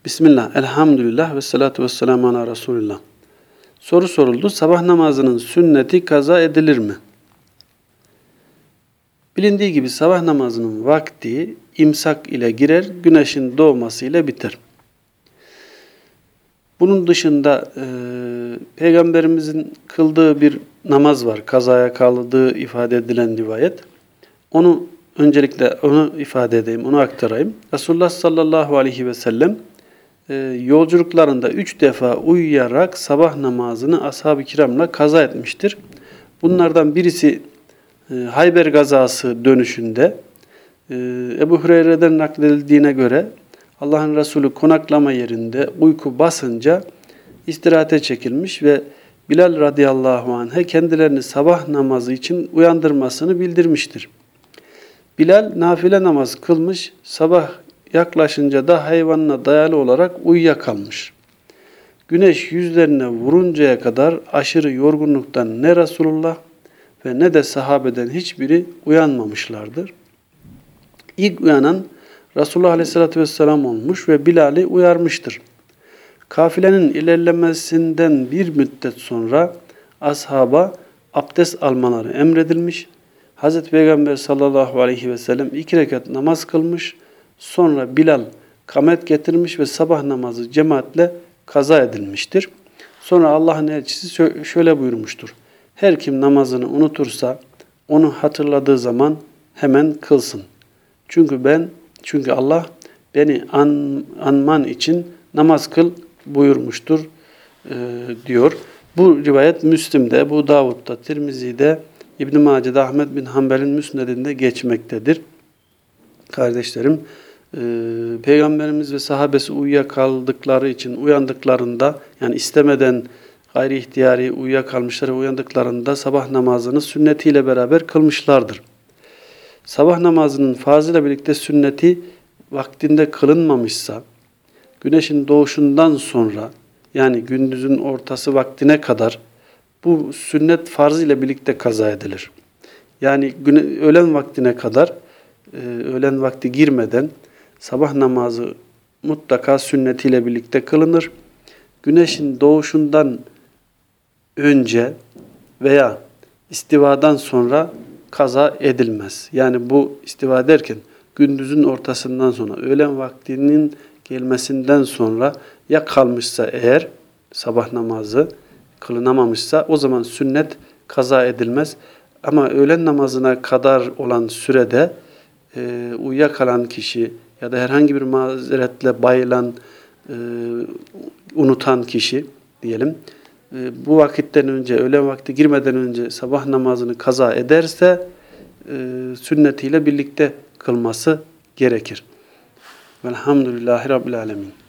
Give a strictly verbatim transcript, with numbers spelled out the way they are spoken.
Bismillah, elhamdülillah ve salatu ve selamu ala Resulillah. Soru soruldu. Sabah namazının sünneti kaza edilir mi? Bilindiği gibi sabah namazının vakti imsak ile girer, güneşin doğması ile biter. Bunun dışında e, Peygamberimizin kıldığı bir namaz var. Kazaya kaldığı ifade edilen rivayet. Onu öncelikle onu ifade edeyim, onu aktarayım. Resulullah sallallahu aleyhi ve sellem e, yolculuklarında üç defa uyuyarak sabah namazını ashab-ı kiramla kaza etmiştir. Bunlardan birisi e, Hayber gazası dönüşünde e, Ebu Hureyre'den nakledildiğine göre Allah'ın Resulü konaklama yerinde uyku basınca istirahate çekilmiş ve Bilal radıyallahu anh'e kendilerini sabah namazı için uyandırmasını bildirmiştir. Bilal nafile namaz kılmış, sabah yaklaşınca da hayvanına dayalı olarak uyuyakalmış. Güneş yüzlerine vuruncaya kadar aşırı yorgunluktan ne Resulullah ve ne de sahabeden hiçbiri uyanmamışlardır. İlk uyanan Resulullah aleyhissalatü vesselam olmuş ve Bilal'i uyarmıştır. Kafilenin ilerlemesinden bir müddet sonra ashaba abdest almaları emredilmiş. Hazreti Peygamber sallallahu aleyhi ve sellem iki rekat namaz kılmış. Sonra Bilal kamet getirmiş ve sabah namazı cemaatle kaza edilmiştir. Sonra Allah'ın elçisi şöyle buyurmuştur. Her kim namazını unutursa onu hatırladığı zaman hemen kılsın. Çünkü ben Çünkü Allah beni an, anman için namaz kıl buyurmuştur e, diyor. Bu rivayet Müslim'de, Ebu Davud'da, Tirmizi'de, İbn-i Mace'de, Ahmed bin Hanbel'in müsnedinde geçmektedir. Kardeşlerim, e, Peygamberimiz ve sahabesi uyuyakaldıkları için uyandıklarında, yani istemeden gayri ihtiyari uyuyakalmışlar ve uyandıklarında sabah namazını sünnetiyle beraber kılmışlardır. Sabah namazının farzıyla birlikte sünneti vaktinde kılınmamışsa, güneşin doğuşundan sonra, yani gündüzün ortası vaktine kadar bu sünnet farzıyla birlikte kaza edilir. Yani güne, öğlen vaktine kadar, e, öğlen vakti girmeden sabah namazı mutlaka sünnetiyle birlikte kılınır. Güneşin doğuşundan önce veya istivadan sonra kaza edilmez. Yani bu istiva derken gündüzün ortasından sonra, öğlen vaktinin gelmesinden sonra ya kalmışsa eğer sabah namazı kılınamamışsa o zaman sünnet kaza edilmez. Ama öğlen namazına kadar olan sürede e, uyuyakalan kişi ya da herhangi bir mazeretle bayılan, e, unutan kişi diyelim, e, bu vakitten önce, öğlen vakti girmeden önce sabah namazını kaza ederse e, sünnetiyle birlikte kılması gerekir. Velhamdülillahi Rabbil Alemin.